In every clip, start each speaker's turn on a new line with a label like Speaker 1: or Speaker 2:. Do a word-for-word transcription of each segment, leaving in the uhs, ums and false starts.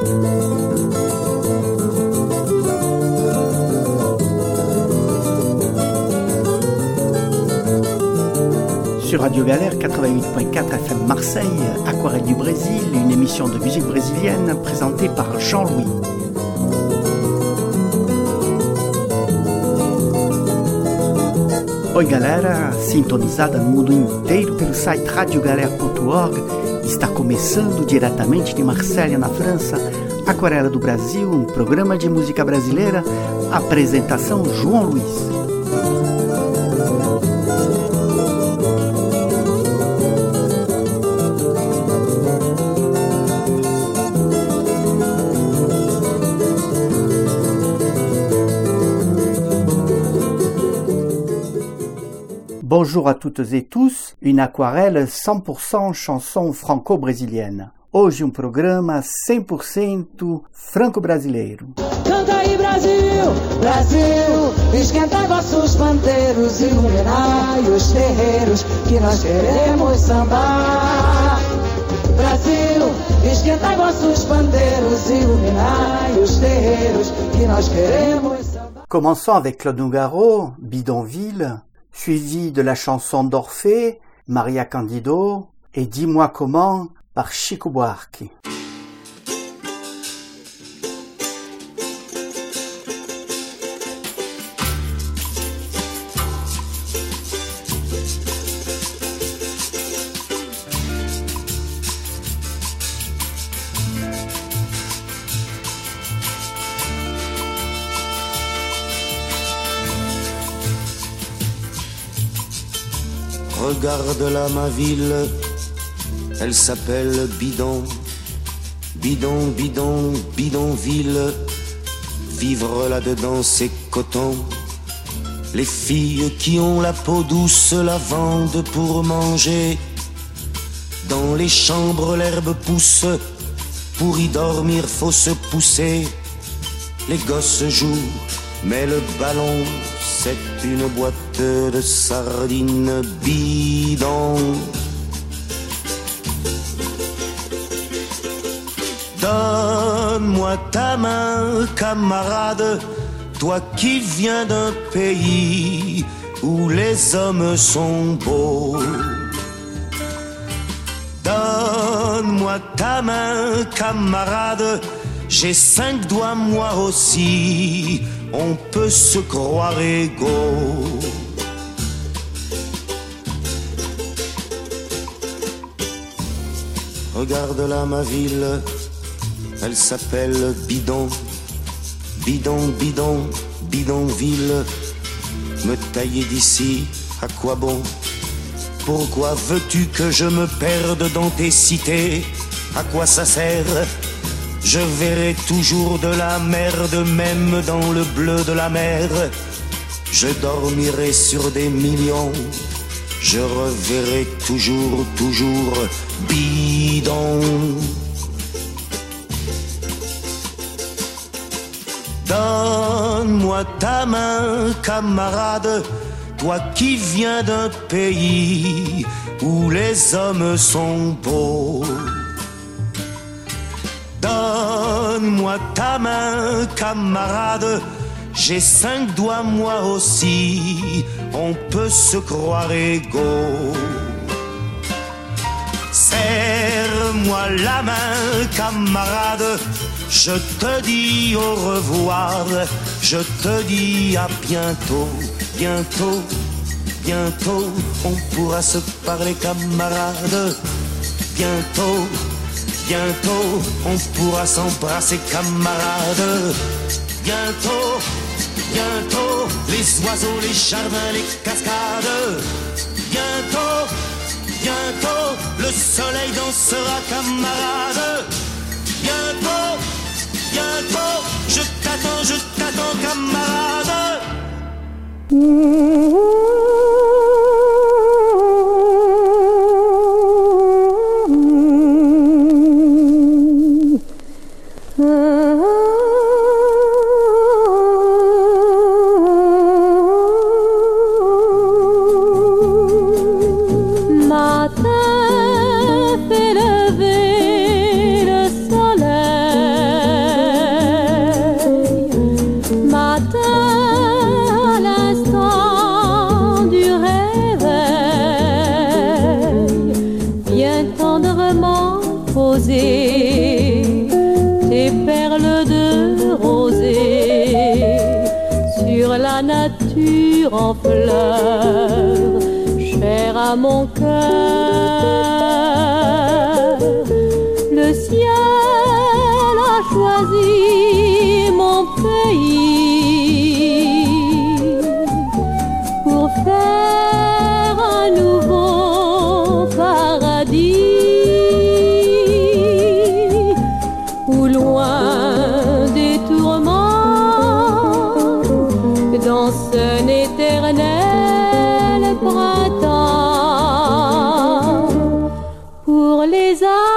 Speaker 1: Sur Radio Galère quatre-vingt-huit point quatre F M Marseille, Aquarelle du Brésil, une émission de musique brésilienne présentée par Jean-Louis. Oi galera, sintonizada no mundo inteiro pelo site radio galera ponto org, está começando diretamente de Marselha, na França, Aquarela do Brasil, um programa de música brasileira, apresentação João Luiz. Bonjour à toutes et tous, une aquarela cem por cento chanson franco-brasilienne. Hoje um programa cem por cento franco-brasileiro.
Speaker 2: Canta aí Brasil, Brasil, esquenta vossos pandeiros, iluminai os terreiros que nós queremos sambar. Brasil, esquenta vossos pandeiros, iluminai os terreiros que nós queremos sambar.
Speaker 1: Commençons avec Claude Nougaro, Bidonville, suivi de la chanson d'Orphée, Maria Candido, et Dis-moi comment, par Chico Buarque.
Speaker 3: Regarde là ma ville, elle s'appelle Bidon, Bidon, Bidon, Bidonville. Vivre là-dedans c'est coton. Les filles qui ont la peau douce la vendent pour manger. Dans les chambres l'herbe pousse, pour y dormir faut se pousser. Les gosses jouent, mais le ballon c'est une boîte de sardines bidon. Donne-moi ta main, camarade, toi qui viens d'un pays où les hommes sont beaux. Donne-moi ta main, camarade, j'ai cinq doigts moi aussi, on peut se croire égaux. Regarde là ma ville, elle s'appelle Bidon, Bidon, Bidon, Bidonville. Me tailler d'ici, à quoi bon? Pourquoi veux-tu que je me perde dans tes cités? À quoi ça sert? Je verrai toujours de la merde, même dans le bleu de la mer. Je dormirai sur des millions, je reverrai toujours, toujours bidon. Donne-moi ta main, camarade, toi qui viens d'un pays où les hommes sont beaux. Donne-moi ta main, camarade, j'ai cinq doigts moi aussi, on peut se croire égaux. Serre-moi la main, camarade, je te dis au revoir, je te dis à bientôt, bientôt, bientôt, on pourra se parler, camarade, bientôt. Bientôt, on pourra s'embrasser, camarades. Bientôt, bientôt, les oiseaux, les jardins, les cascades. Bientôt, bientôt, le soleil dansera, camarades. Bientôt, bientôt, je t'attends, je t'attends, camarades.
Speaker 4: Matin fait lever le soleil. nature en fleurs, chère à mon cœur. Le ciel a choisi mon pays pour faire un nouveau paradis où loin des tourments danse un éternel printemps pour les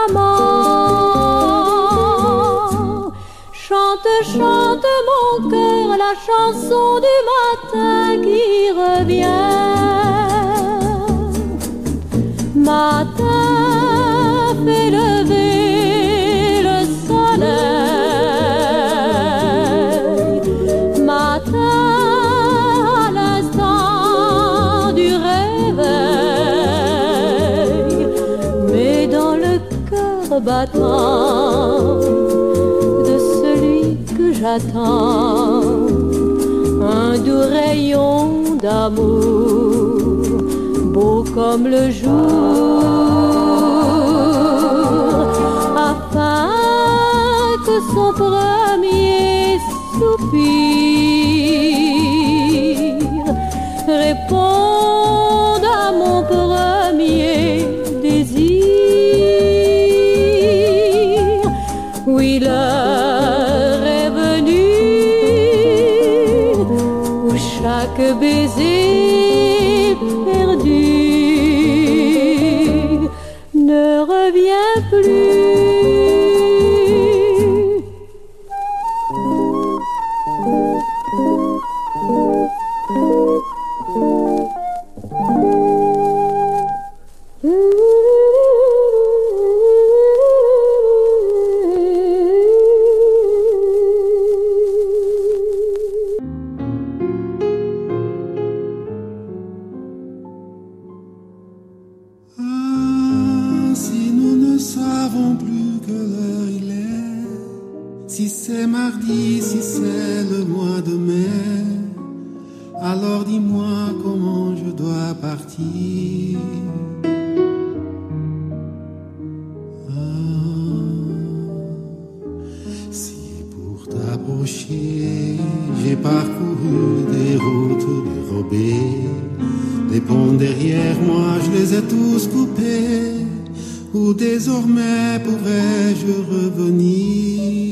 Speaker 4: amants. Chante, chante mon cœur la chanson du matin qui revient. Matin fait lever le soleil. Matin à l'instant du réveil, mais dans le cœur battant de celui que j'attends, un doux rayon d'amour, beau comme le jour, afin que son premier soupir réponde à mon premier désir. Oui, l'heure est venue où chaque baiser perdu ne revient plus.
Speaker 5: Si c'est mardi, si c'est le mois de mai, alors dis-moi comment je dois partir. Ah, si pour t'approcher, j'ai parcouru des routes dérobées, les ponts derrière moi, je les ai tous coupés. Où désormais pourrais-je revenir?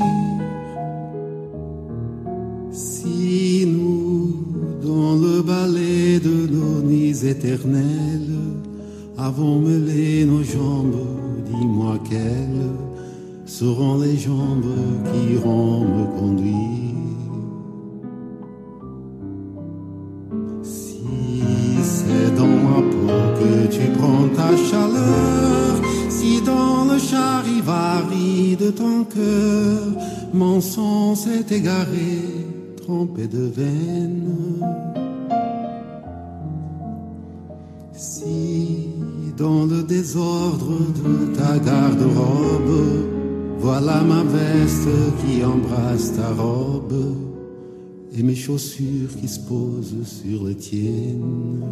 Speaker 5: Si nous, dans le ballet de nos nuits éternelles, avons mêlé nos jambes, dis-moi quelles seront les jambes qui iront me conduire. Si c'est dans ma peau que tu prends ta chaleur, si dans le charivari de ton cœur, mon sang s'est égaré, trempé de veine. Si dans le désordre de ta garde-robe, voilà ma veste qui embrasse ta robe, et mes chaussures qui se posent sur les tiennes.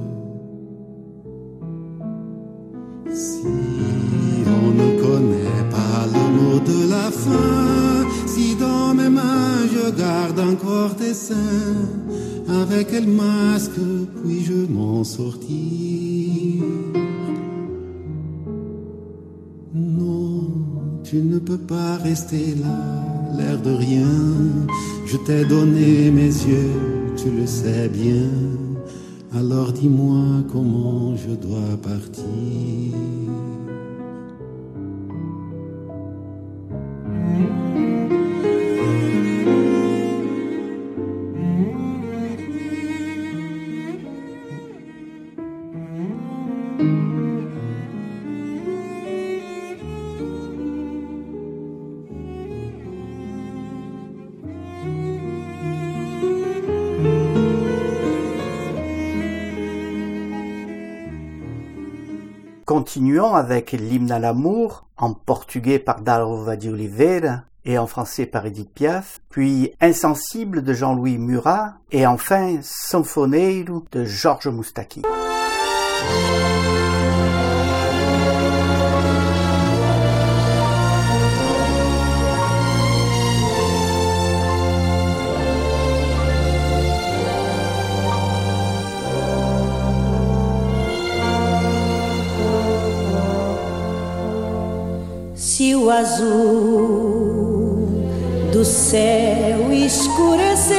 Speaker 5: Si on ne connaît pas le mot de la fin, si dans mes mains je garde encore tes seins, avec quel masque puis-je m'en sortir? Non, tu ne peux pas rester là, l'air de rien. Je t'ai donné mes yeux, tu le sais bien. Alors dis-moi comment je dois partir.
Speaker 1: continuons avec l'hymne à l'amour, en portugais par Dalva de Oliveira et en français par Edith Piaf, puis Insensible de Jean-Louis Murat, et enfin Sanfoneiro de Georges Moustaki.
Speaker 4: Se o azul do céu escurecer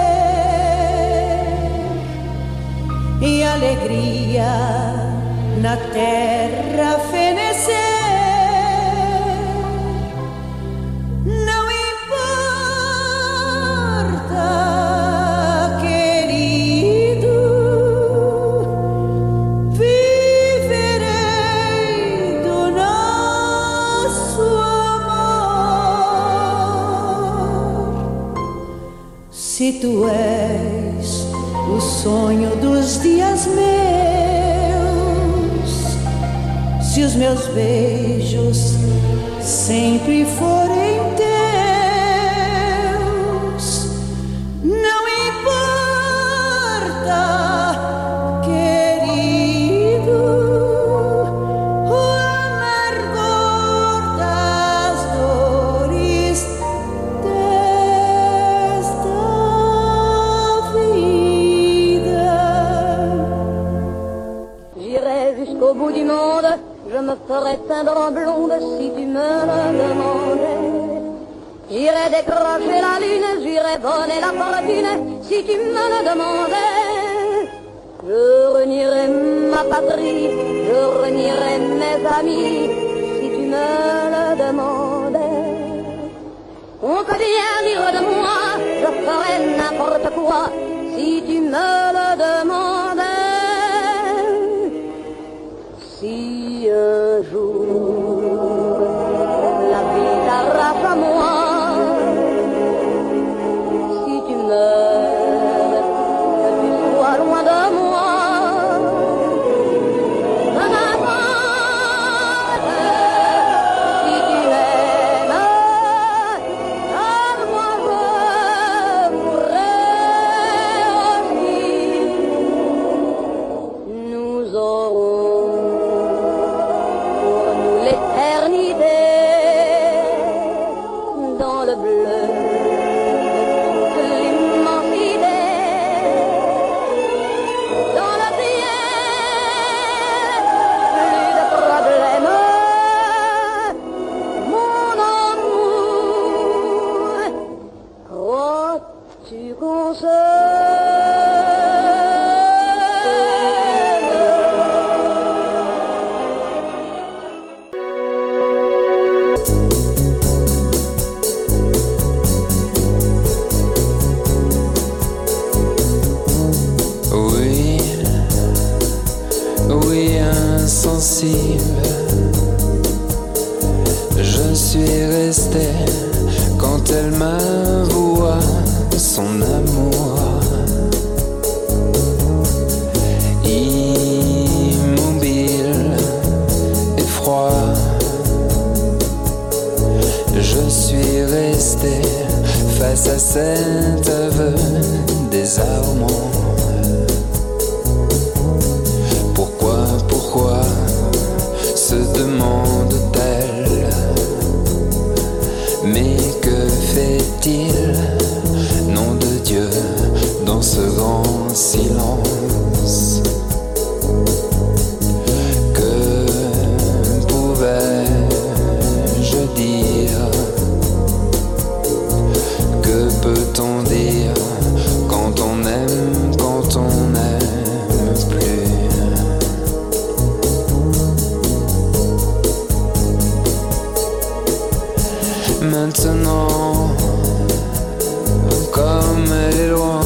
Speaker 4: e a alegria na terra fenecer, não importa, querido, viverei do nosso amor. Se tu és o sonho dos dias meus, se os meus beijos sempre forem teus, não importa, querido, o amargor das dores desta vida.
Speaker 6: J'irai jusqu'au bout du monde, je me ferai teindre en blonde si tu me le demandais. J'irai décrocher la lune, j'irai voler la fortune si tu me le demandais. Je renierai ma patrie, je renierai mes amis si tu me le demandais. On peut bien dire de moi, je ferai n'importe quoi si tu me le demandais. Si un jour la vie t'arrache à moi, si tu meurs, que tu sois loin de moi, peu m'importe. Si tu m'aimes, à moi je mourrai aussi. Nous aurons l'éternité dans le bleu de l'immensité, dans le ciel, plus de problèmes, mon amour, crois-tu qu'on se
Speaker 7: insensible, je suis resté quand elle m'avoua son amour. Immobile et froid, je suis resté face à cet aveu désarmant. Pourquoi se demande-t-elle? Mais que fait-il, nom de Dieu, dans ce grand silence? Que pouvais-je dire? Que peut-on dire quand on aime, quand on n'aime plus? Maintenant, comme elle est loin,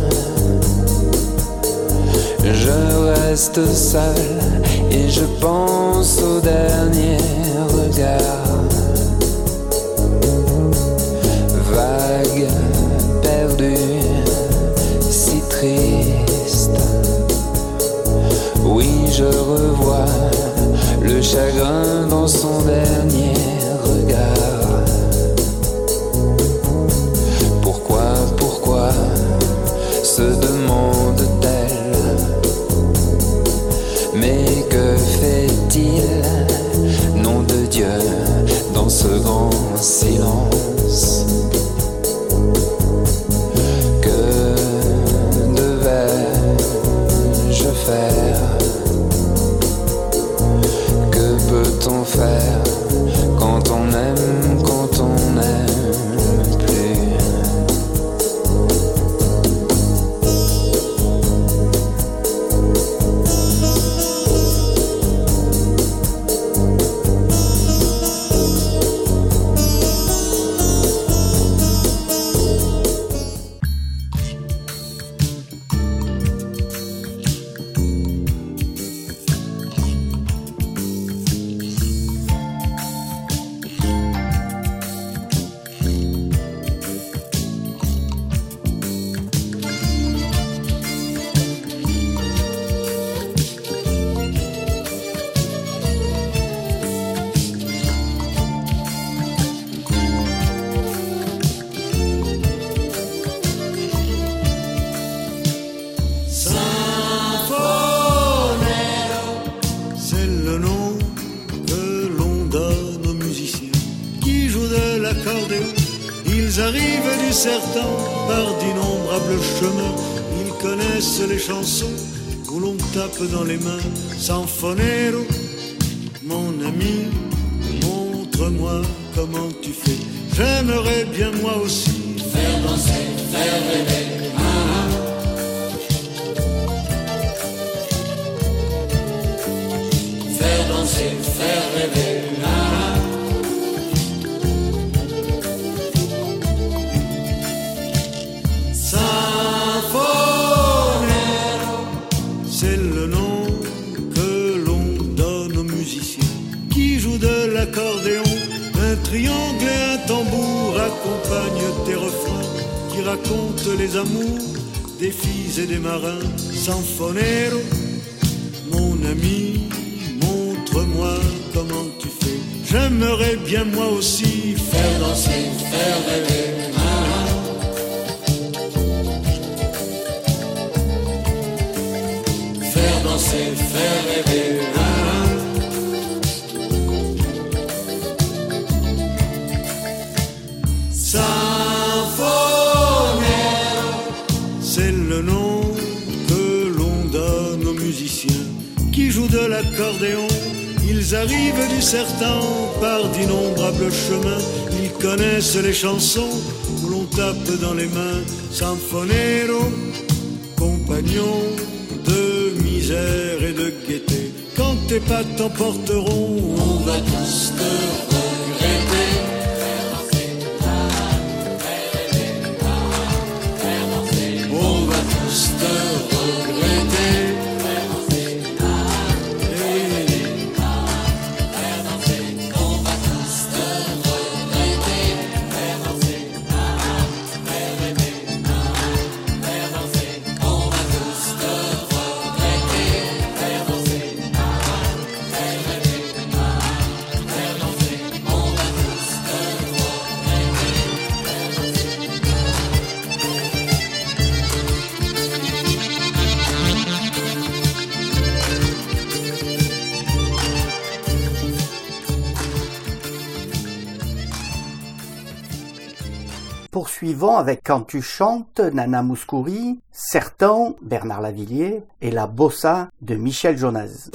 Speaker 7: je reste seul et je pense au dernier regard. Vague, perdu, si triste. Oui, je revois silence. Que devais-je faire? Que peut-on faire quand on aime, quand on n'aime plus?
Speaker 8: Les chansons où l'on tape dans les mains. Sanfonero, mon ami, montre-moi comment tu fais. J'aimerais bien moi aussi faire danser, faire rêver. Ah, ah. Faire danser, faire rêver. Ah, ah. C'est le nom que l'on donne aux musiciens qui jouent de l'accordéon. Un triangle et un tambour accompagnent tes refrains qui racontent les amours des filles et des marins. Sanfonero, mon ami, montre-moi comment tu fais. J'aimerais bien moi aussi faire danser, faire rêver. Ah, ah. Danser, faire rêver. Ah, ah. Sanfonero, c'est le nom que l'on donne aux musiciens qui jouent de l'accordéon. Ils arrivent du sertan par d'innombrables chemins. Ils connaissent les chansons où l'on tape dans les mains. Sanfonero, compagnon de misère et de gaieté. Quand tes pas t'emporteront, on va tous te regretter. On va tous te regretter.
Speaker 1: Poursuivons avec Quand tu chantes, Nana Mouskouri, Sertan, Bernard Lavilliers et la Bossa de Michel Jonas.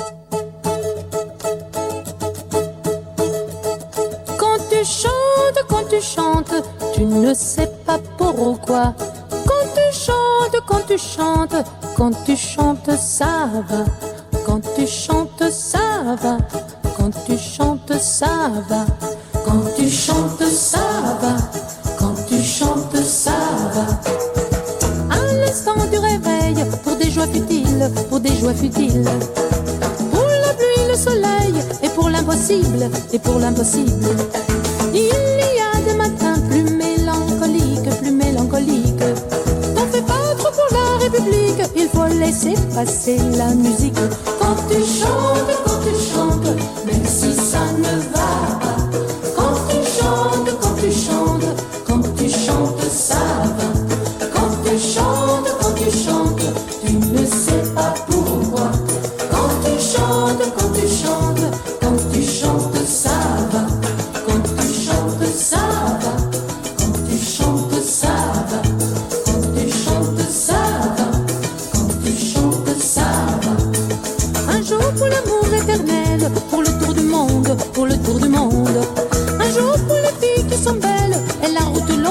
Speaker 4: Quand tu chantes, quand tu chantes, tu ne sais pas pourquoi. Quand tu chantes, quand tu chantes, quand tu chantes, ça va. Quand tu chantes, ça va. Quand tu chantes, ça va. Quand tu chantes, ça va. Quand tu chantes, ça va. À l'instant du réveil, pour des joies futiles, pour des joies futiles. Pour la pluie, le soleil, et pour l'impossible, et pour l'impossible. Il y a des matins plus mélancoliques, plus mélancoliques. T'en fais pas trop pour la République, il faut laisser passer la musique. Quand tu chantes, quand tu chantes, même si ça ne va pas. Quand tu chantes, quand tu chantes, quand tu chantes, ça va. Quand tu chantes, quand tu chantes, tu ne sais pas pourquoi. Quand tu chantes, quand tu chantes, quand tu chantes, ça va. Quand tu chantes, ça va.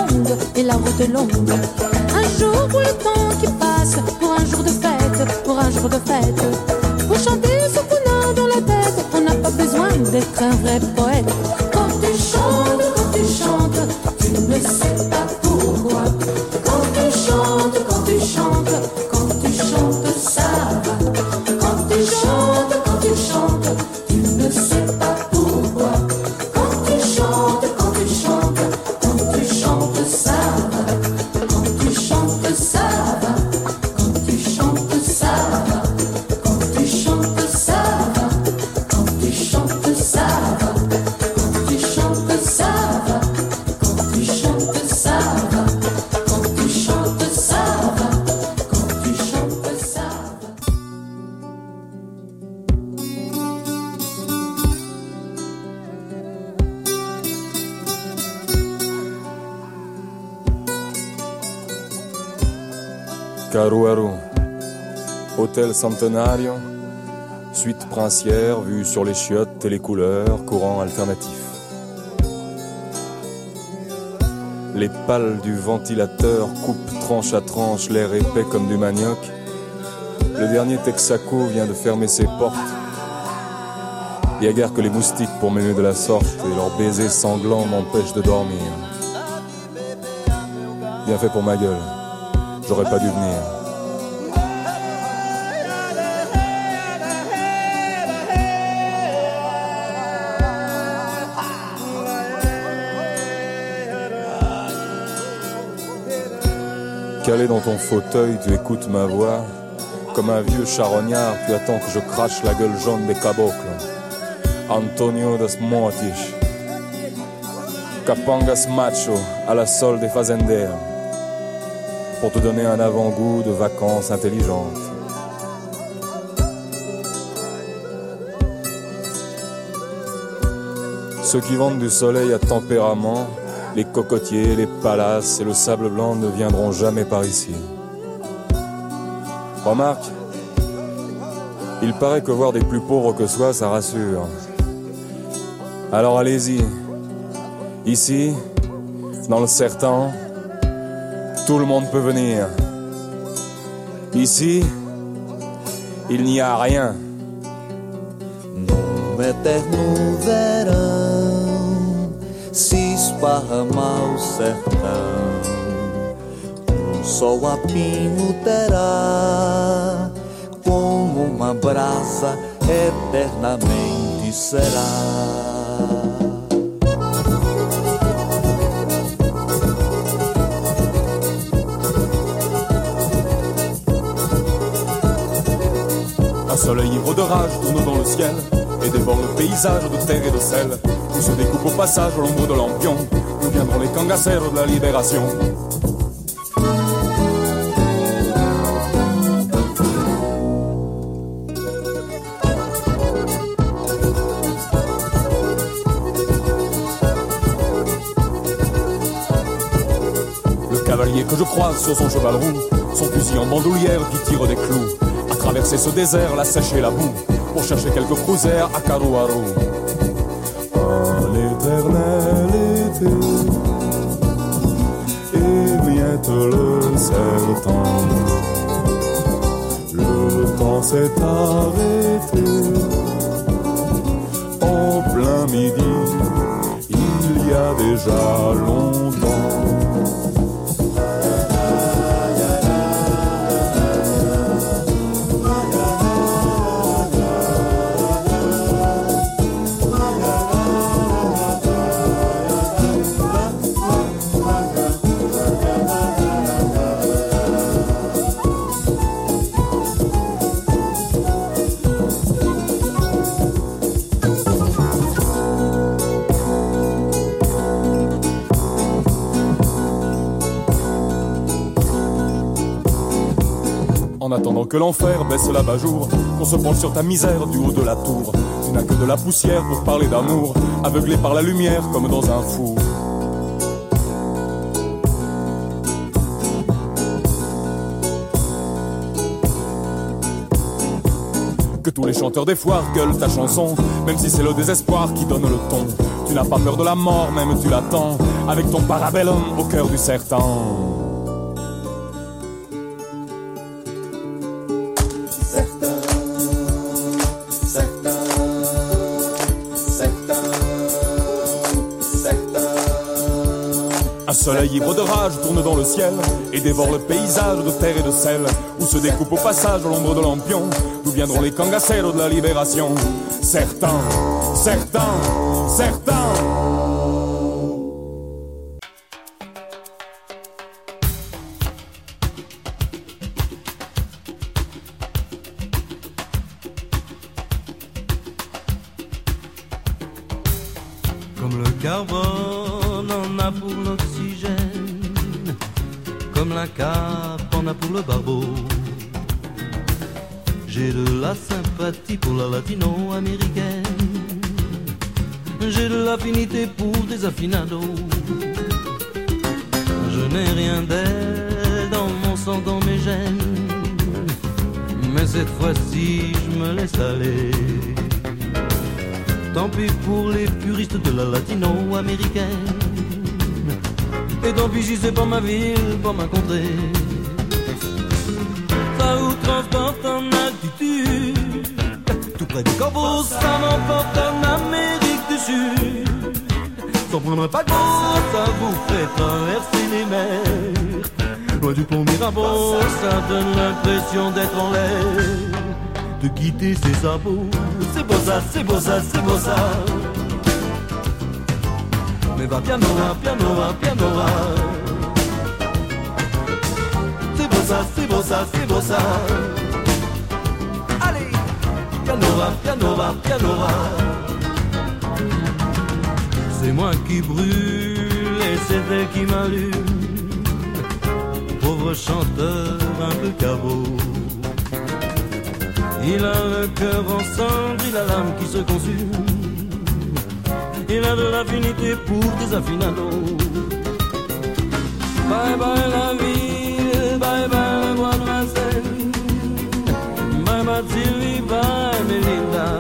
Speaker 4: longue et la route est longue. Un jour pour le temps qui passe, pour un jour de fête, pour un jour de fête. Pour chanter ce qu'on a dans la tête, on n'a pas besoin d'être un vrai poète. Quand tu chantes, quand tu chantes, tu ne sais pas pourquoi. Quand tu chantes, quand tu chantes, quand tu chantes, ça va. Quand tu chantes, quand tu chantes, tu ne sais pas pourquoi. Quand tu chantes, quand tu chantes, quand tu chantes, ça va. Quand tu chantes, ça va. Quand tu chantes, ça va. Quand tu chantes, ça va. Quand tu chantes, ça va. Quand tu chantes, ça va. Quand tu chantes, ça va. Quand tu chantes, ça va. Quand tu chantes, ça va.
Speaker 9: Caruaru, hôtel centenario, suite princière, vue sur les chiottes et les couleurs, courant alternatif. Les pales du ventilateur coupent tranche à tranche l'air épais comme du manioc. Le dernier Texaco vient de fermer ses portes. Il n'y a guère que les moustiques pour m'aimer de la sorte, et leurs baisers sanglants m'empêchent de dormir. Bien fait pour ma gueule. J'aurais pas dû venir. Calé dans ton fauteuil, tu écoutes ma voix. Comme un vieux charognard, tu attends que je crache la gueule jaune des cabocles. Antonio das Mortis. Capangas macho à la solde des fazenderos. Pour te donner un avant-goût de vacances intelligentes. Ceux qui vendent du soleil à tempérament, les cocotiers, les palaces et le sable blanc ne viendront jamais par ici. Remarque, il paraît que voir des plus pauvres que soi, ça rassure. Alors allez-y. Ici, dans le sertant, tout le monde peut venir. Ici, il n'y a rien.
Speaker 10: No eterno verão se esparrama o sertão. Um sol a pino terá, como uma brasa eternamente será.
Speaker 9: Un soleil ivre de rage tourne dans le ciel et dévore le paysage de terre et de sel. Tout se découpe au passage à l'ombre de lampion. Nous viendrons les cangaceros de la libération. Le cavalier que je croise sur son cheval roux, son fusil en bandoulière qui tire des clous. Traverser ce désert, la sèche et la boue, pour chercher quelques cruisers à Caruaru. À l'éternel été, et bientôt le sertant. Le temps s'est arrêté, en plein midi, il y a déjà longtemps. En attendant que l'enfer baisse l'abat-jour, qu'on se penche sur ta misère du haut de la tour. Tu n'as que de la poussière pour parler d'amour, aveuglé par la lumière comme dans un four. que tous les chanteurs des foires gueulent ta chanson, même si c'est le désespoir qui donne le ton. Tu n'as pas peur de la mort, même tu l'attends, avec ton parabellum au cœur du sertan. Un soleil ivre de rage tourne dans le ciel et dévore le paysage de terre et de sel, où se découpe au passage l'ombre de lampion, d'où viendront les cangaceros de la libération. Certains, certains, certains.
Speaker 11: Comme le carbone en a pour l'oxygène, comme la cape en a pour le barbeau. J'ai de la sympathie pour la latino-américaine, j'ai de l'affinité pour des affinados. Je n'ai rien d'elle dans mon sang, dans mes gènes, mais cette fois-ci je me laisse aller. Tant pis pour les puristes de la latino-américaine, et tant pis si c'est pas ma ville, pas ma contrée. Ça vous transporte en altitude, tout près du Corbeau, ça m'emporte en Amérique du Sud. Sans prendre pas de bout, ça vous fait traverser les mers. Loin du pont Mirabeau, ça donne l'impression d'être en l'air, de quitter ses sabots. C'est beau ça, c'est beau ça, c'est beau ça. Mais va piano, va piano, va piano, va. C'est beau ça, c'est beau ça, c'est beau ça. Allez, piano, va, piano, va, piano, va. C'est moi qui brûle et c'est elle qui m'allume. Pauvre chanteur un peu cabot. Il a le cœur en cendres, il a l'âme qui se consume. Il a de l'affinité pour des affinados. Bye bye la ville, bye bye le bois de Vincennes, bye bye Sylvie, bye Melinda.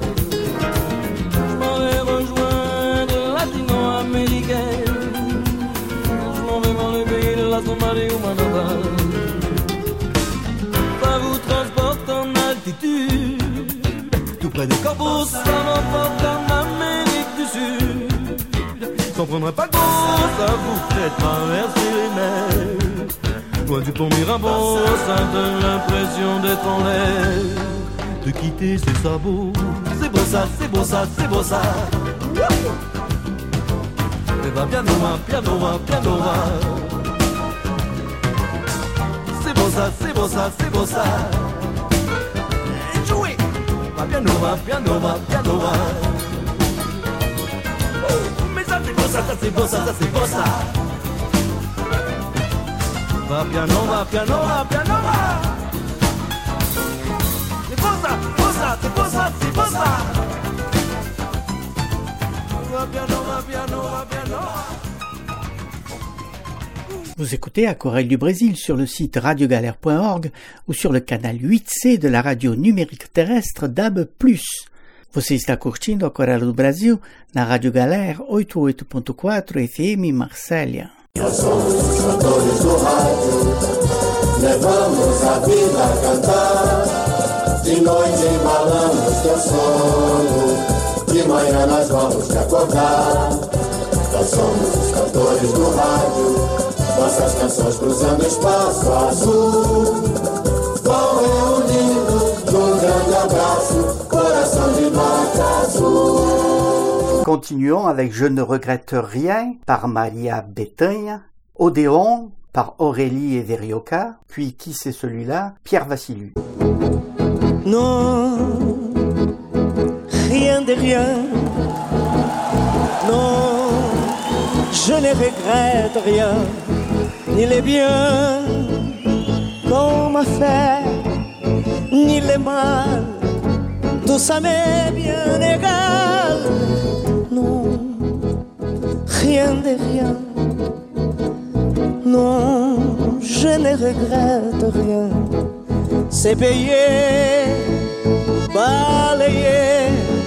Speaker 11: Je m'en vais rejoindre latino-américaine, je m'en vais dans le pays de la Somalie ou Manaba. Ça vous transporte en altitude, tout près des Corbeaux, ça m'emporte en Amérique du Sud. Sans prendre pas de bout, ça vous fait traverser les mers. Loin du pont Mirabeau, ça donne l'impression d'être en l'air, de quitter ses sabots. C'est beau ça, c'est beau ça, c'est beau ça. Mais va piano, va, piano, va, piano, va. C'est beau ça, c'est beau ça, c'est beau ça. Jouez. Va piano, va, piano, va, piano, va. Oh, mais ça c'est beau ça, ça c'est beau ça, ça c'est beau ça. Va piano, va piano, va piano, va. C'est beau ça, beau ça, c'est beau ça, c'est beau ça. Va piano, va piano, va piano, va.
Speaker 1: Vous écoutez Aquarelle du Brésil sur le site radio galère point org ou sur le canal huit C de la radio numérique terrestre D A B plus. Você está curtindo Aquarela do Brasil na Rádio Galera oitenta e oito ponto quatro F M Marsella.
Speaker 12: Nós somos os cantores do rádio, levamos a vida a cantar. De noite embalamos teu sono, de manhã nós vamos te acordar. Nós somos os cantores do rádio, nossas canções cruzando espaço azul, vão reunindo num grande abraço, coração de nota azul.
Speaker 1: Continuons avec Je ne regrette rien par Maria Bethânia, Odéon par Aurélie et Verioka, puis Qui c'est celui-là, Pierre Vassiliou.
Speaker 13: Non, rien de rien, non, je ne regrette rien, ni les biens qu'on m'a fait, ni les mal, tout ça m'est bien égal. Non, rien de rien, non, je ne regrette rien. C'est payé balayé,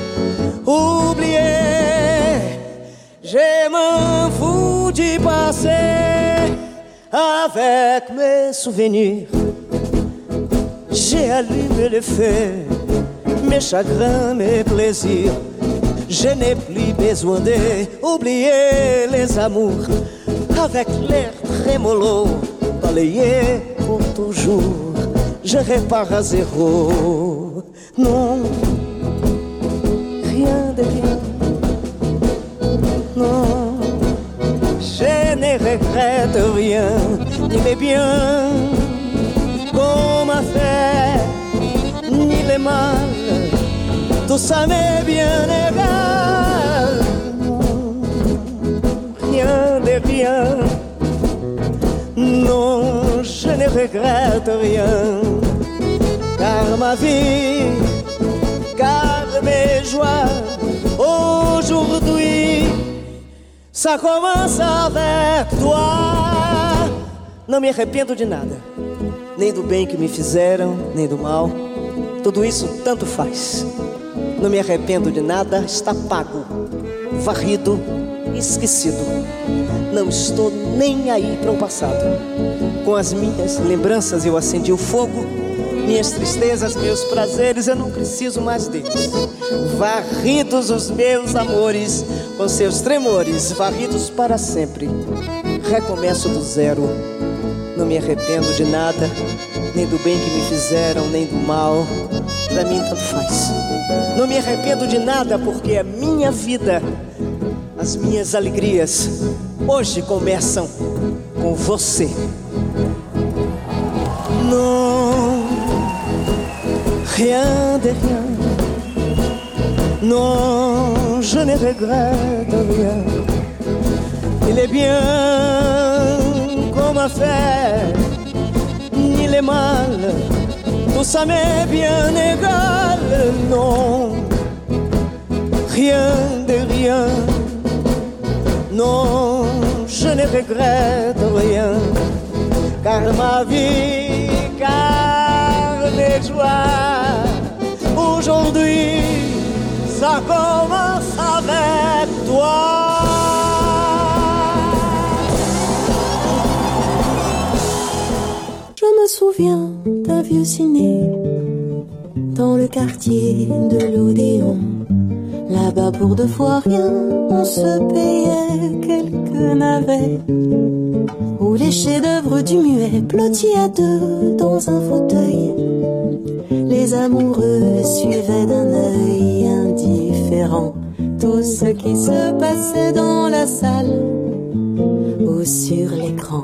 Speaker 13: oublié. Je m'en fous du passé avec mes souvenirs. J'ai allumé le feu, mes chagrins, mes plaisirs. Je n'ai plus besoin d'oublier les amours. Avec l'air trémolo, balayé pour toujours, je repars à zéro. Non, rien de rien. Non, je ne regrette rien, ni les biens qu'on m'a fait, ni les mal. Tout ça m'est bien égal. Non, rien de rien. Non, je ne regrette rien. Car ma vie, car mes joies, aujourd'hui, ça commence avec toi. Não me arrependo de nada, nem do bem que me fizeram, nem do mal. Tudo isso tanto faz. Não me arrependo de nada, está pago, varrido, esquecido. Não estou nem aí para o passado. Com as minhas lembranças eu acendi o fogo. Minhas tristezas, meus prazeres, eu não preciso mais deles. Varridos os meus amores, com seus tremores, varridos para sempre. Recomeço do zero. Não me arrependo de nada, nem do bem que me fizeram, nem do mal. Pra mim tanto faz. Não me arrependo de nada, porque a minha vida, as minhas alegrias, hoje começam com você. Non, rien de rien. Non, je ne regrette rien. Il est bien qu'on m'a fait, ni les mal. Tout ça m'est bien égal. Non, rien de rien. Non, je ne regrette rien. Car ma vie, car mes joies, aujourd'hui, ça commence avec toi.
Speaker 4: Je me souviens d'un vieux ciné dans le quartier de l'Odéon. Là-bas pour deux fois rien, on se payait quelques navets, où les chefs-d'œuvre du muet blottis à deux dans un fauteuil. Les amoureux suivaient d'un œil indifférent tout ce qui se passait dans la salle ou sur l'écran.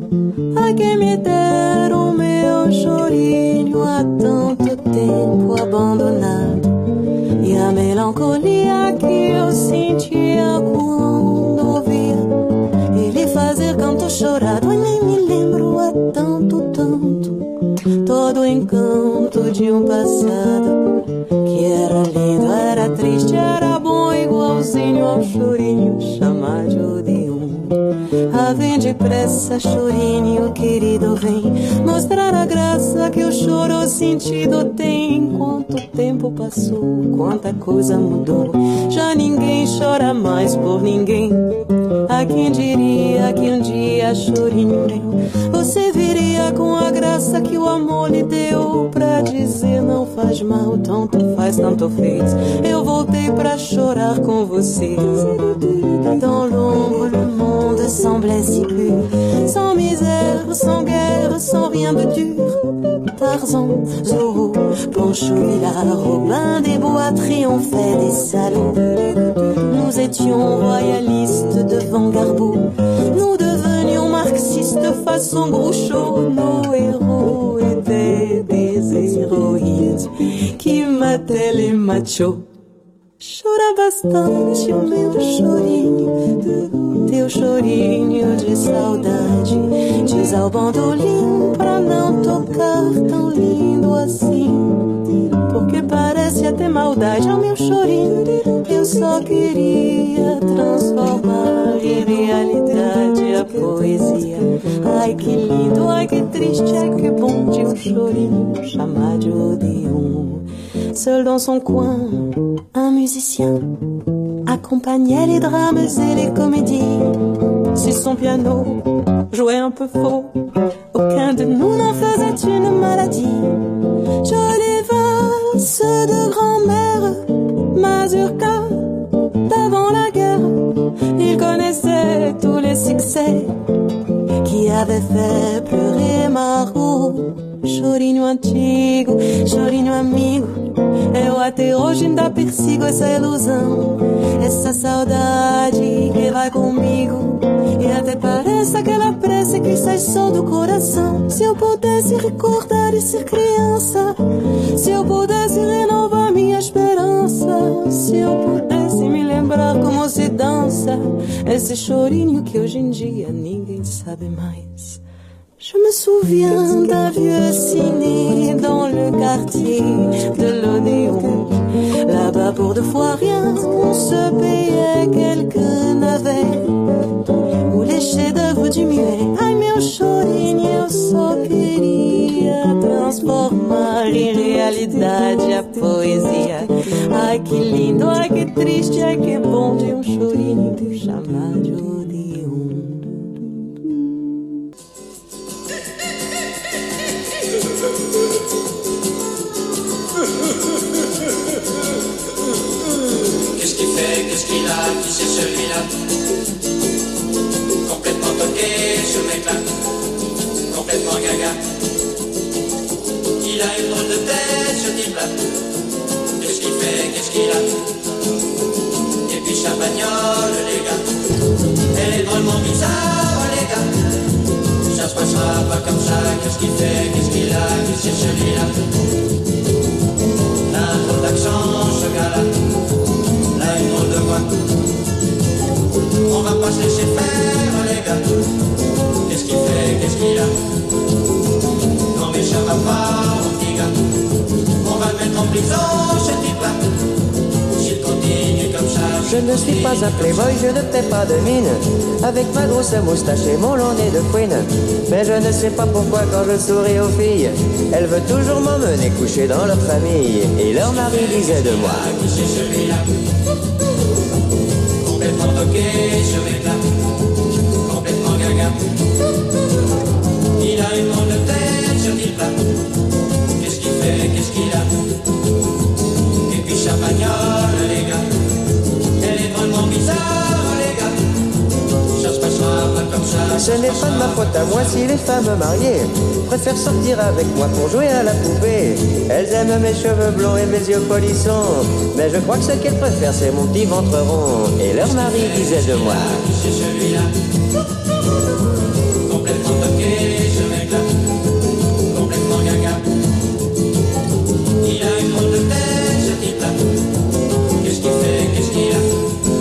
Speaker 4: A que me deram meu chorinho há tanto tempo abandonado, e a melancolia que eu sentia quando ouvia ele fazer canto chorado. E nem me lembro há tanto, tanto, todo o encanto de um passado que era lindo, era triste, era bom, igualzinho ao chorinho chamado de um. Ah, vem depressa, chorinho querido, vem mostrar a graça que o choro sentido tem. Quanto tempo passou, quanta coisa mudou, já ninguém chora mais por ninguém. A quem diria que um dia, chorinho meu, você viria com a graça que o amor lhe deu, pra dizer não faz mal, tanto faz, tanto fez. Eu voltei pra chorar com você. Dans l'ombre le monde semblait si pur, sans misère, sans guerre, sans rien de dur. Tarzan, Zorro, Pancho Villa, Robin des Bois triomphaient des salauds. Nous étions royalistes devant Garbeau, nous devenions marxistes façon Groucho. Nos héros étaient des héroïnes qui mataient les machos. Chora bastante o meu chorinho, teu chorinho de saudade. Diz ao bandolim pra não tocar tão lindo assim, porque parece até maldade. Ao meu chorinho eu só queria transformar em realidade a poesia. Ai que lindo, ai que triste, ai que bom de um chorinho chamado de um. Seul dans son coin, un musicien accompagnait les drames et les comédies. Si son piano jouait un peu faux, aucun de nous n'en faisait une maladie. Jolie valse de grand-mère, mazurka d'avant la guerre. Il connaissait tous les succès qui avaient fait pleurer Margot. Chorinho antigo, chorinho amigo, eu até hoje ainda persigo essa ilusão, essa saudade que vai comigo, e até parece aquela prece que sai só do coração. Se eu pudesse recordar e ser criança, se eu pudesse renovar minha esperança, se eu pudesse me lembrar como se dança esse chorinho que hoje em dia ninguém sabe mais. Je me souviens d'un vieux ciné dans le quartier de l'Odéon. Là-bas pour deux fois rien, on se payait quelques navets ou les chefs-d'œuvre du muet. Ai meu chorinho, eu só queria transformar em realidade a poesia. Ai que lindo, ai que triste, ai que bom de um chorinho chamado de Odeon.
Speaker 14: Qu'est-ce qu'il fait, qu'est-ce qu'il a, qui c'est celui-là? Complètement toqué ce mec-là, complètement gaga. Il a une drôle de tête ce type-là. Qu'est-ce qu'il fait, qu'est-ce qu'il a? Et puis sa bagnole les gars, elle est drôlement bizarre les gars. Ça se passera pas comme ça, qu'est-ce qu'il fait, qu'est-ce qu'il a, qui c'est celui-là? Là, un drôle d'accent ce gars-là, là une drôle de voix. On va pas se laisser faire les gars. Qu'est-ce qu'il fait, qu'est-ce qu'il a? Non mais ça va pas mon petit gars. On va le mettre en prison ce type-là. S'il continue comme ça.
Speaker 15: Je ne suis pas un playboy, je ne fais pas de mine, avec ma grosse moustache et mon long nez de fouine. Mais je ne sais pas pourquoi quand je souris aux filles, elles veulent toujours m'emmener coucher dans leur famille. Et leur mari disait de moi,
Speaker 14: qui c'est celui-là? Complètement toqué ce mec-là, complètement gaga. Il a une drôle de tête ce type-là. Qu'est-ce qu'il fait, qu'est-ce qu'il a? Et puis sa bagnole les gars, elle est drôlement bizarre les gars. Ça se passera pas comme ça.
Speaker 15: Ce n'est pas de ma faute à moi si les femmes mariées préfèrent sortir avec moi pour jouer à la poupée. Elles aiment mes cheveux blonds et mes yeux polissons, mais je crois que ce qu'elles préfèrent c'est mon petit ventre rond. Et leur mari disait de moi,
Speaker 14: c'est celui-là, complètement toqué ce mec-là, complètement gaga. Il a une drôle de tête ce type-là. Qu'est-ce qu'il fait, qu'est-ce qu'il a?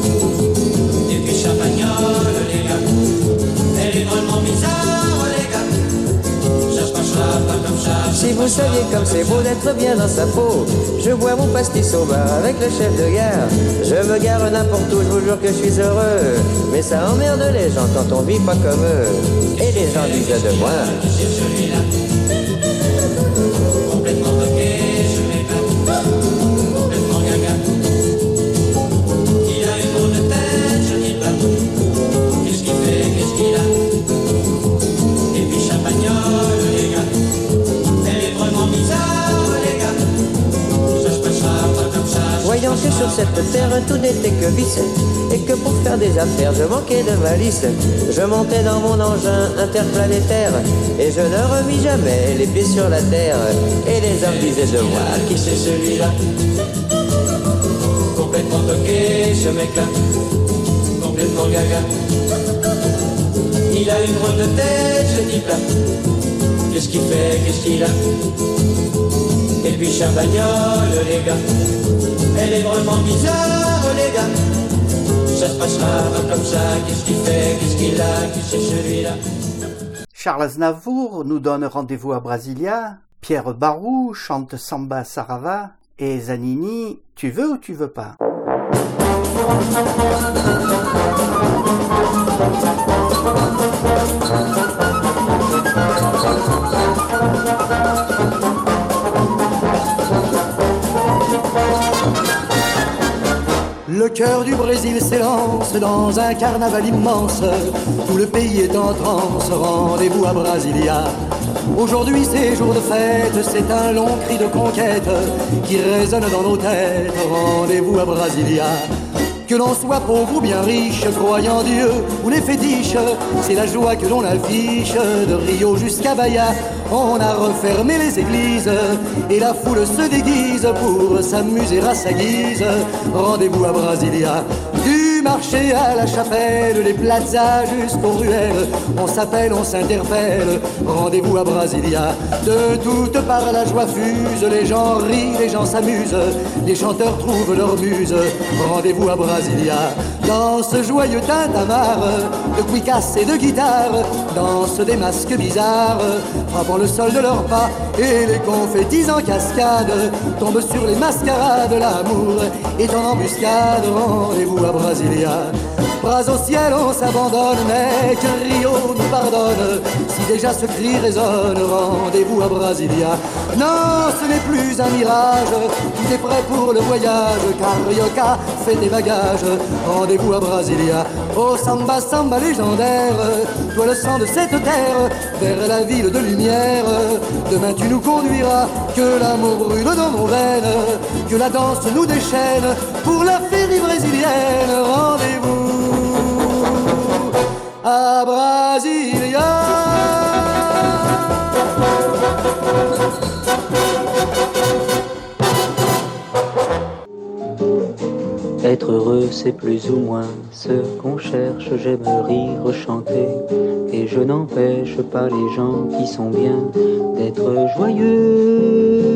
Speaker 14: Et puis sa bagnole les gars, elle est drôlement bizarre les gars. Ça se passera pas comme ça.
Speaker 15: si vous saviez comme c'est beau d'être bien dans sa peau. Je bois mon pastis au bar avec le chef de gare. Je me gare n'importe où, je vous jure que je suis heureux. Mais ça emmerde les gens quand on vit pas comme eux. Et les gens disent de moi,
Speaker 14: c'est celui-là, complètement toqué ce mec-là, complètement gaga. Il a une drôle de tête ce type-là. Qu'est-ce qu'il fait, qu'est-ce qu'il a? Et puis sa bagnole les gars, elle est vraiment bizarre les gars. Ça se passera pas comme ça.
Speaker 15: voyant que sur cette terre tout n'était que vice, et que pour faire des affaires je manquais de malice, je montais dans mon engin interplanétaire, et je ne remis jamais les pieds sur la terre. Et les hommes disaient de moi,
Speaker 14: qui c'est celui-là? Complètement toqué ce mec-là, complètement gaga. Il a une drôle de tête ce type-là. Qu'est-ce qu'il fait, qu'est-ce qu'il a? Et puis sa bagnole les gars, elle est vraiment bizarre les gars. Ça se passera pas comme ça. Qu'est-ce qu'il fait, qu'est-ce qu'il a, qui c'est celui-là?
Speaker 1: Charles Aznavour nous donne rendez-vous à Brasilia, Pierre Barou chante Samba Sarava et Zanini, tu veux ou tu veux pas?
Speaker 16: Le cœur du Brésil s'élance dans un carnaval immense. Tout le pays est en transe, rendez-vous à Brasilia. Aujourd'hui c'est jour de fête, c'est un long cri de conquête qui résonne dans nos têtes, rendez-vous à Brasilia. Que l'on soit pauvre ou bien riche, croyant Dieu ou les fétiches, c'est la joie que l'on affiche de Rio jusqu'à Bahia. On a refermé les églises et la foule se déguise pour s'amuser à sa guise. Rendez-vous à Brasilia. Du marché à la chapelle, les plazas jusqu'aux ruelles, on s'appelle, on s'interpelle. Rendez-vous à Brasilia. De toutes parts la joie fuse, les gens rient, les gens s'amusent, les chanteurs trouvent leur muse. Rendez-vous à Brasilia. Dans ce joyeux tintamarre de cuicas et de guitare, dansent des masques bizarres, frappant le sol de leurs pas, et les confettis en cascade tombent sur les mascarades. L'amour est en embuscade. Rendez-vous à Brasilia. Bras au ciel, on s'abandonne, mais que Rio nous pardonne si déjà ce cri résonne. Rendez-vous à Brasilia. Non, ce n'est plus un mirage, tout est prêt pour le voyage. Carioca fait des bagages. Rendez-vous à Brasilia. Oh samba, samba légendaire, toi le sang de cette terre, vers la ville de lumière. Demain tu nous conduiras, que l'amour brûle dans nos veines, que la danse nous déchaîne pour la féerie brésilienne. Rendez-vous à Brasilia.
Speaker 17: Être heureux, c'est plus ou moins ce qu'on cherche. J'aime rire, chanter, et je n'empêche pas les gens qui sont bien d'être joyeux.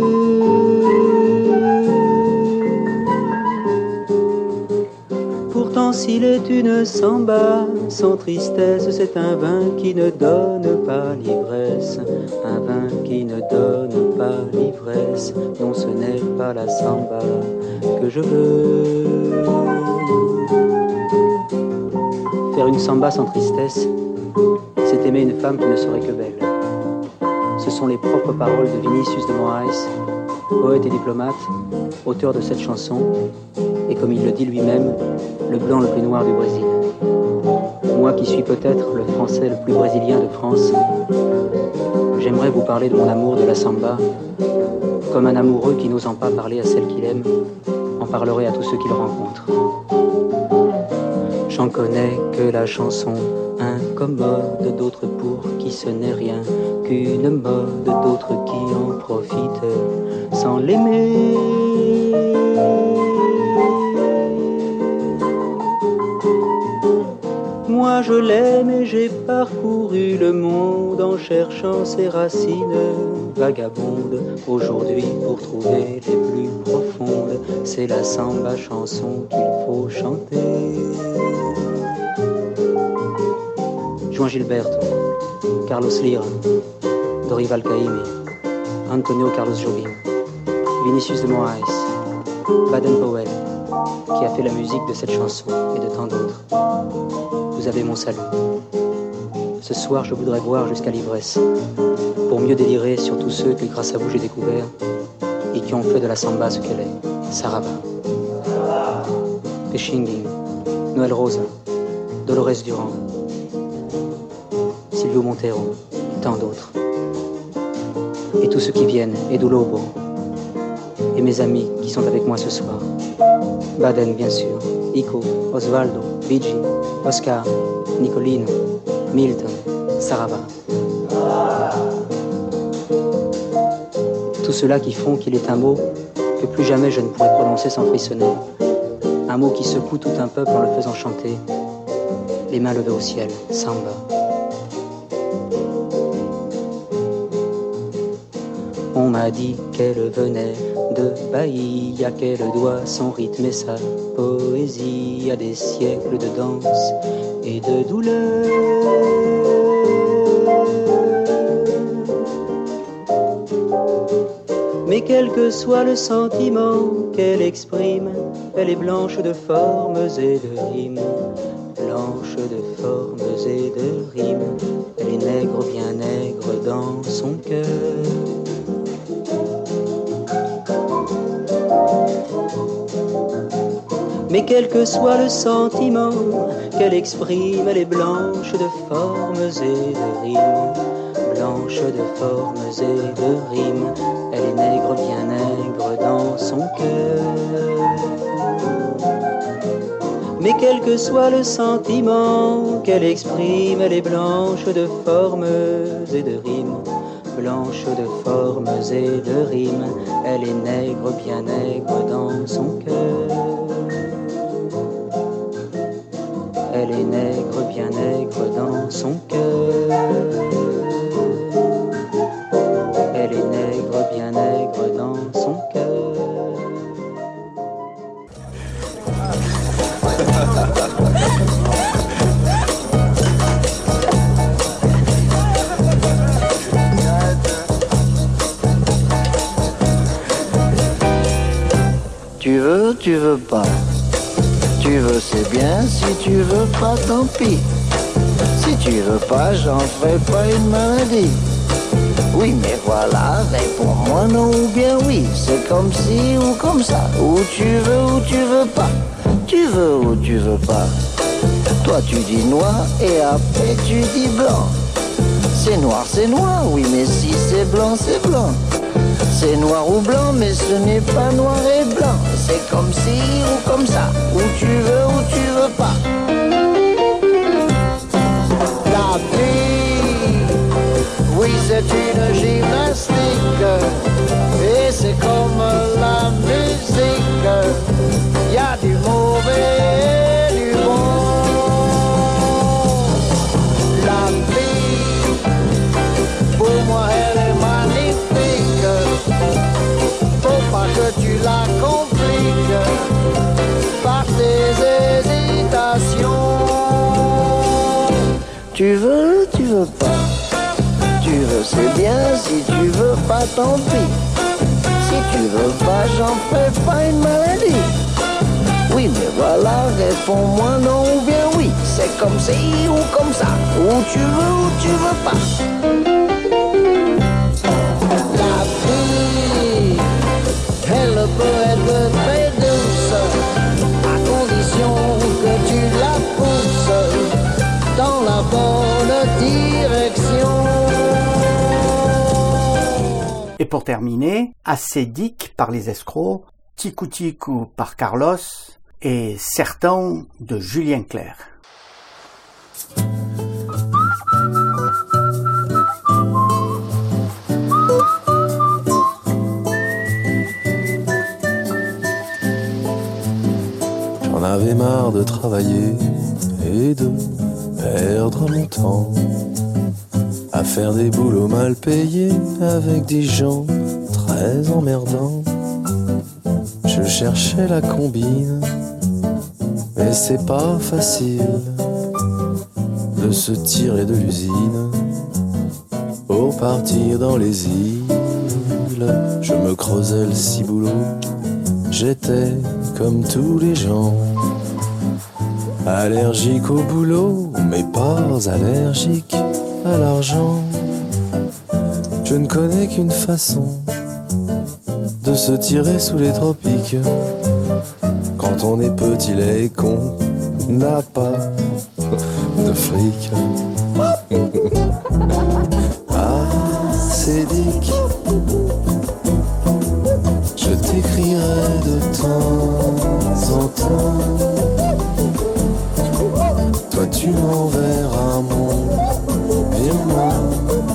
Speaker 17: Pourtant, s'il est une samba sans tristesse, c'est un vin qui ne donne pas l'ivresse. Un vin qui ne donne pas l'ivresse. Non, ce n'est pas la samba que je veux. Faire une samba sans tristesse, c'est aimer une femme qui ne serait que belle. Ce sont les propres paroles de Vinicius de Moraes, poète et diplomate, auteur de cette chanson, et comme il le dit lui-même, le blanc le plus noir du Brésil. Moi qui suis peut-être le français le plus brésilien de France, j'aimerais vous parler de mon amour de la samba, comme un amoureux qui n'osant pas parler à celle qu'il aime, en parlerait à tous ceux qu'il rencontre. J'en connais que la chanson incommode, d'autres pour qui ce n'est rien qu'une mode, d'autres qui en profitent sans l'aimer. Moi je l'aime et j'ai parcouru le monde en cherchant ses racines vagabondes. Aujourd'hui pour trouver les plus profondes, c'est la samba chanson qu'il faut chanter. Juan Gilberto, Carlos Lira, Dorival Caymmi, Antonio Carlos Jobim, Vinicius de Moraes, Baden Powell, qui a fait la musique de cette chanson et de tant d'autres. Vous avez mon salut. Ce soir, je voudrais boire jusqu'à l'ivresse, pour mieux délirer sur tous ceux que, grâce à vous, j'ai découvert et qui ont fait de la samba ce qu'elle est, Saraba, Pechinguin, Noël Rosa, Dolores Durand, Silvio Montero, et tant d'autres. Et tous ceux qui viennent, Edu Lobo, et mes amis qui sont avec moi ce soir. Baden, bien sûr, Ico, Osvaldo, Vigi, Oscar, Nicolino, Milton, Sarava. Tout cela qui font qu'il est un mot que plus jamais je ne pourrai prononcer sans frissonner. Un mot qui secoue tout un peuple en le faisant chanter, les mains levées au ciel, samba. On m'a dit qu'elle venait de Bahia, qu'elle doit son rythme et sa poésie à des siècles de danse et de douleur. Mais quel que soit le sentiment qu'elle exprime, elle est blanche de formes et de rimes. Blanche de formes et de rimes, elle est nègre, bien nègre dans son cœur. Mais quel que soit le sentiment qu'elle exprime, elle est blanche de formes et de rimes. Blanche de formes et de rimes, elle est nègre, bien nègre dans son cœur. Mais quel que soit le sentiment qu'elle exprime, elle est blanche de formes et de rimes. Blanche de formes et de rimes, elle est nègre, bien nègre dans son cœur. Elle est nègre, bien nègre dans son cœur. Elle est nègre, bien nègre dans son cœur.
Speaker 18: Tu veux, tu veux pas. Tu veux, c'est bien. Si tu veux pas, tant pis. Si tu veux pas, j'en ferai pas une maladie. Oui, mais voilà, réponds-moi non ou bien oui. C'est comme si ou comme ça. Ou tu veux ou tu veux pas. Tu veux ou tu veux pas. Toi tu dis noir et après tu dis blanc. C'est noir, c'est noir, oui, mais si c'est blanc, c'est blanc. C'est noir ou blanc, mais ce n'est pas noir et blanc. C'est comme si ou comme ça. Ou tu veux ou tu veux pas. La vie, oui, c'est une gymnastique. Et c'est comme la musique. Y a du mauvais et du bon. La vie, pour moi, elle est magnifique. Faut pas que tu la compliques par tes hésitations. Tu veux, tu veux pas. Tu veux, c'est bien. Si tu veux pas, tant pis. Si tu veux pas, j'en ferai pas une maladie. Oui, mais voilà, réponds-moi non ou bien oui. C'est comme si ou comme ça. Ou tu veux ou tu veux pas. La vie, elle peut être très douce, à condition que tu la pousses dans la bonne direction.
Speaker 1: Et pour terminer, Acédique par les Escrocs, Ticu Ticu par Carlos et Sertão de Julien Clerc.
Speaker 19: J'en avais marre de travailler et de perdre mon temps à faire des boulots mal payés avec des gens très emmerdants. Je cherchais la combine, mais c'est pas facile de se tirer de l'usine pour partir dans les îles. Je me creusais le ciboulot, j'étais comme tous les gens, allergique au boulot, mais pas allergique à l'argent. Je ne connais qu'une façon de se tirer sous les tropiques. Quand on est petit, laid et con, n'a pas de fric. Acédique, je t'écrirai de temps en temps. Toi tu m'enverras mon virement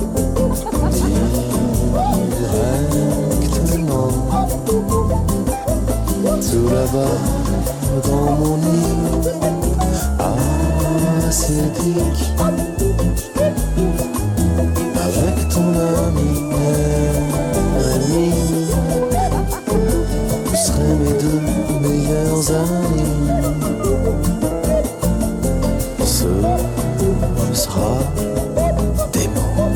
Speaker 19: directement. Tout là-bas dans mon lit, acédique, avec ton ami Rémi, vous serez mes deux meilleurs amis. Ce sera dément.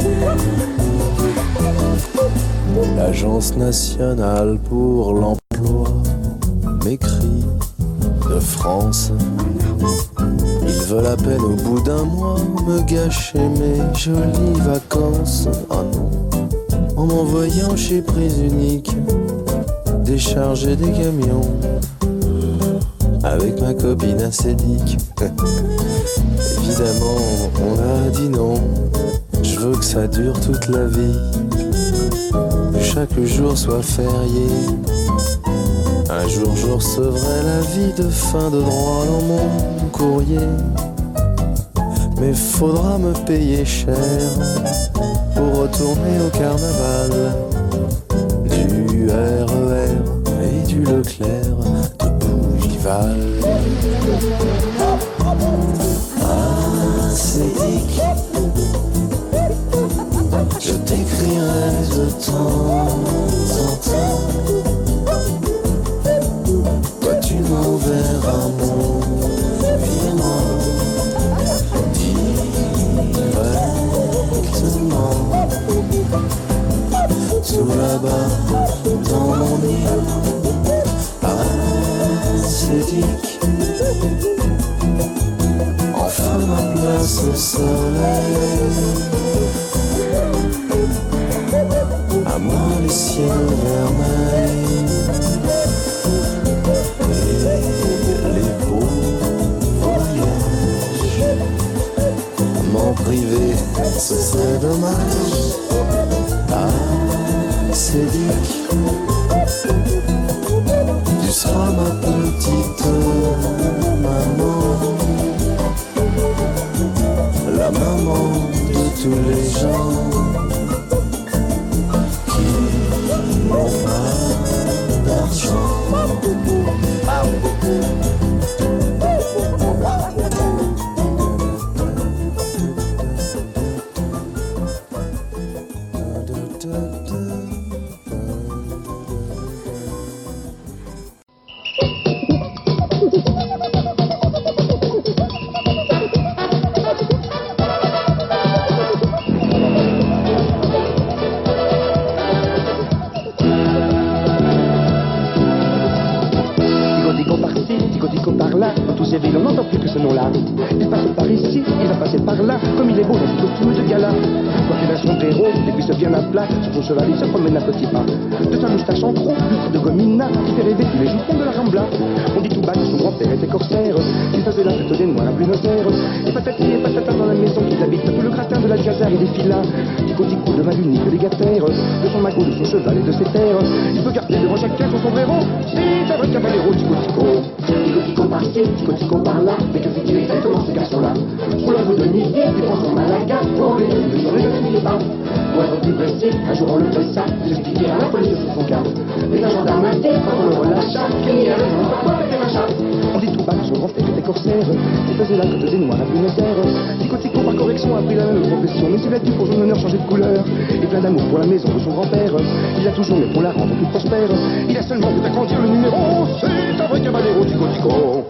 Speaker 19: L'Agence nationale pour l'emploi m'écrit de France. Ils veulent à peine au bout d'un mois me gâcher mes jolies vacances. Ah non, en m'envoyant chez Prise Unique décharger des camions avec ma copine acédique. Évidemment, on a dit non. Je veux que ça dure toute la vie, que chaque jour soit férié. Un jour je recevrai la vie de fin de droit dans mon courrier. Mais faudra me payer cher pour retourner au carnaval. Du R E R et du Leclerc de Bougival. Acédique, je t'écrirai de temps en temps. Toi tu m'enverras mon virement directement. Tout là-bas dans mon île acédique. Enfin ma place au soleil. À moi les ciels vermeils et les beaux voyages. M'en priver, ce serait dommage. Acédique, tu seras ma petite maman, la maman de tous les gens qui n'ont pas d'argent.
Speaker 20: Son cheval, il se promène à petits pas. De sa moustache en trop, lustre de gomina, qui fait rêver tous les jupons de la Rambla. On dit tout bas que son grand-père était corsaire, qu'il faisait la fête des noirs à Buenos Aires. Et patati et patata dans la maison qu'ils habitent, tout le gratin de l'Alcazar et des filas. Tico tico de Malunique, les gâtères, de son magot, de son cheval et de ses terres. Il peut garder devant chacun son sombrero, c'est un vrai cavallero, tico tico. Tico tico par-ci, tico tico par-là, mais que fait-il exactement ces garçons-là? Sous leur bout de nid, ils font son malaga, pour les le jour et le nuit pas. Oiseau du Brésil, un jour on le pressa, j'ai expliqué à la police sur son cas. Les agents d'armaté, quand on le relâcha, qu'il n'y avait pas avec les machins. On dit tout bas que son grand-père était corsaire, il faisait la côte des noirs à Buenos Aires. Tico tico par correction a pris la même profession, mais il a dû pour son honneur changer de couleur. Et plein d'amour pour la maison de son grand-père, il a toujours mais pour la rendre plus prospère. Il a seulement fait agrandir le numéro, c'est un vrai cavallero, tico tico.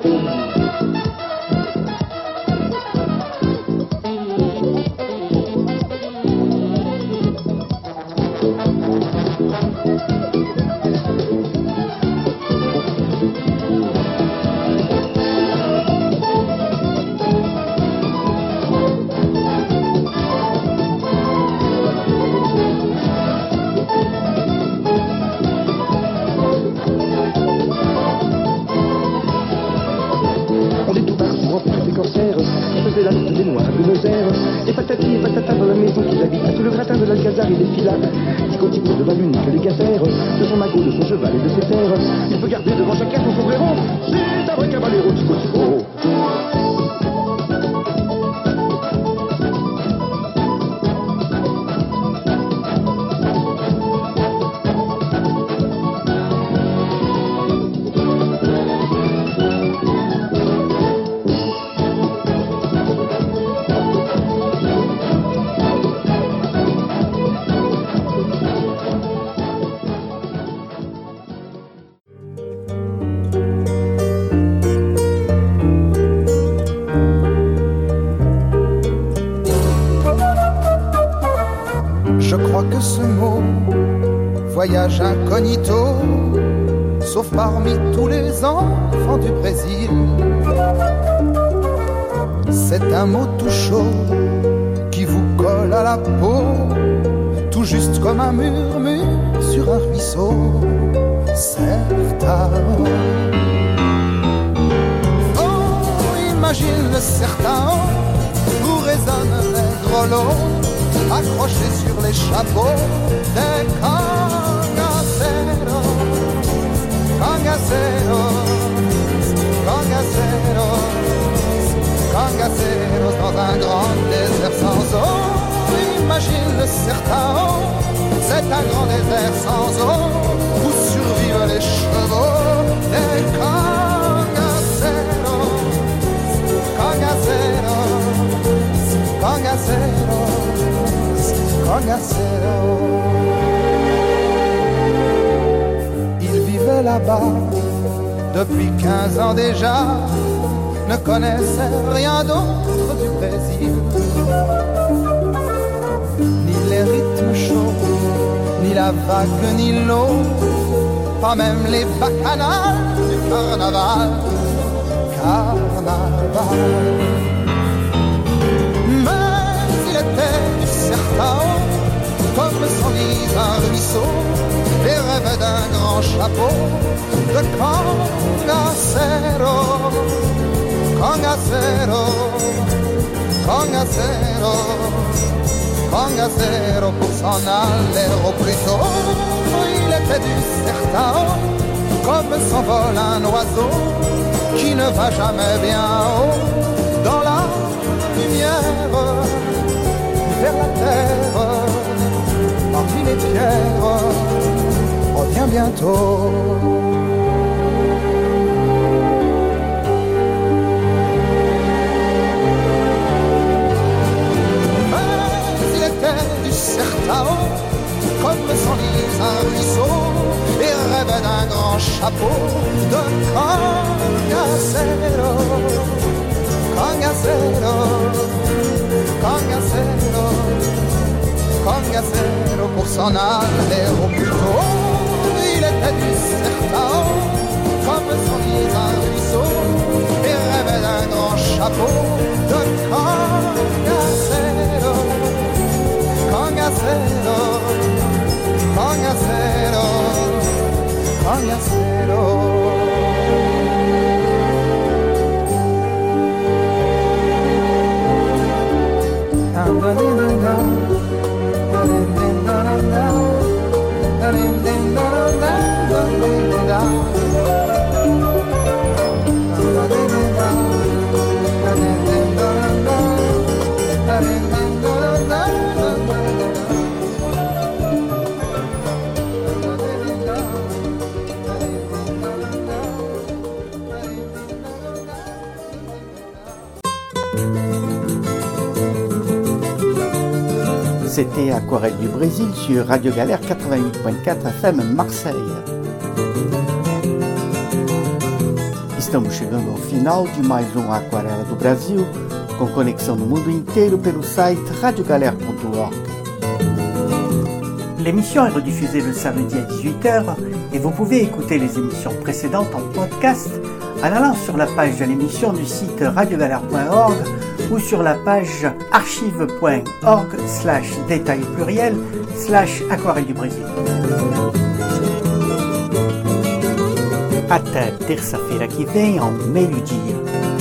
Speaker 20: Et patati et patata dans la maison qu'ils habitent, sous le gratin de l'Alcazar et des filas. Tico tico de Malunique, les gâtères, de son magot, de son cheval et de ses terres. Il peut garder devant chacun son sombrero, c'est un vrai cavallero, tico tico.
Speaker 21: Voyage incognito, sauf parmi tous les enfants du Brésil. C'est un mot tout chaud qui vous colle à la peau, tout juste comme un murmure sur un ruisseau. Certa, Imagine le sertão où résonnent les grelots accrochés sur les chapeaux des cangaceiros, cangaceiros, cangaceiros, cangaceiros dans un grand désert sans eau. Imagine le sertão, c'est un grand désert sans eau où survivent les chevaux des cangaceiros, cangaceiros, cangaceiros, cangaceiros. Il vivait là-bas depuis quinze ans déjà, ne connaissait rien d'autre du Brésil. Ni les rythmes chauds, ni la vague, ni l'eau, pas même les bacchanales du carnaval, carnaval. Mais il était du sertão, comme s'enlise un ruisseau, et rêvait d'un grand chapeau de cangacero, cangacero, cangacero, cangacero pour s'en aller au plus tôt. Il était du sertão, comme s'envole un oiseau qui ne va jamais bien haut dans la lumière, vers la terre, parmi les pierres, revient bientôt. Sertão, comme s'enlise un ruisseau, et rêvait d'un grand chapeau de cangacero, cangacero, cangacero, cangacero pour s'en aller au plus tôt. Il était du sertão, comme s'enlise un ruisseau, et rêvait d'un grand chapeau de cangacero. Cangacero, cangacero, cangacero.
Speaker 1: C'était Aquarelle du Brésil sur Radio Galère quatre-vingt-huit point quatre F M Marseille. Estamos chegando ao final de mais um Aquarela do Brasil, com conexão no mundo inteiro pelo site radio galère point org. L'émission est rediffusée le samedi à dix-huit heures et vous pouvez écouter les émissions précédentes en podcast en allant sur la page de l'émission du site radio galère point org ou sur la page archive point org slash détail pluriel slash aquarelle du Brésil. Até terça-feira que vem, ao meio-dia.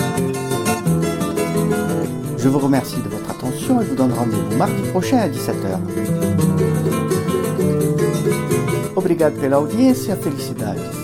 Speaker 1: Je vous remercie de votre attention et vous donne rendez-vous mardi prochain à dix-sept heures. Obrigado pela audiência, felicidades.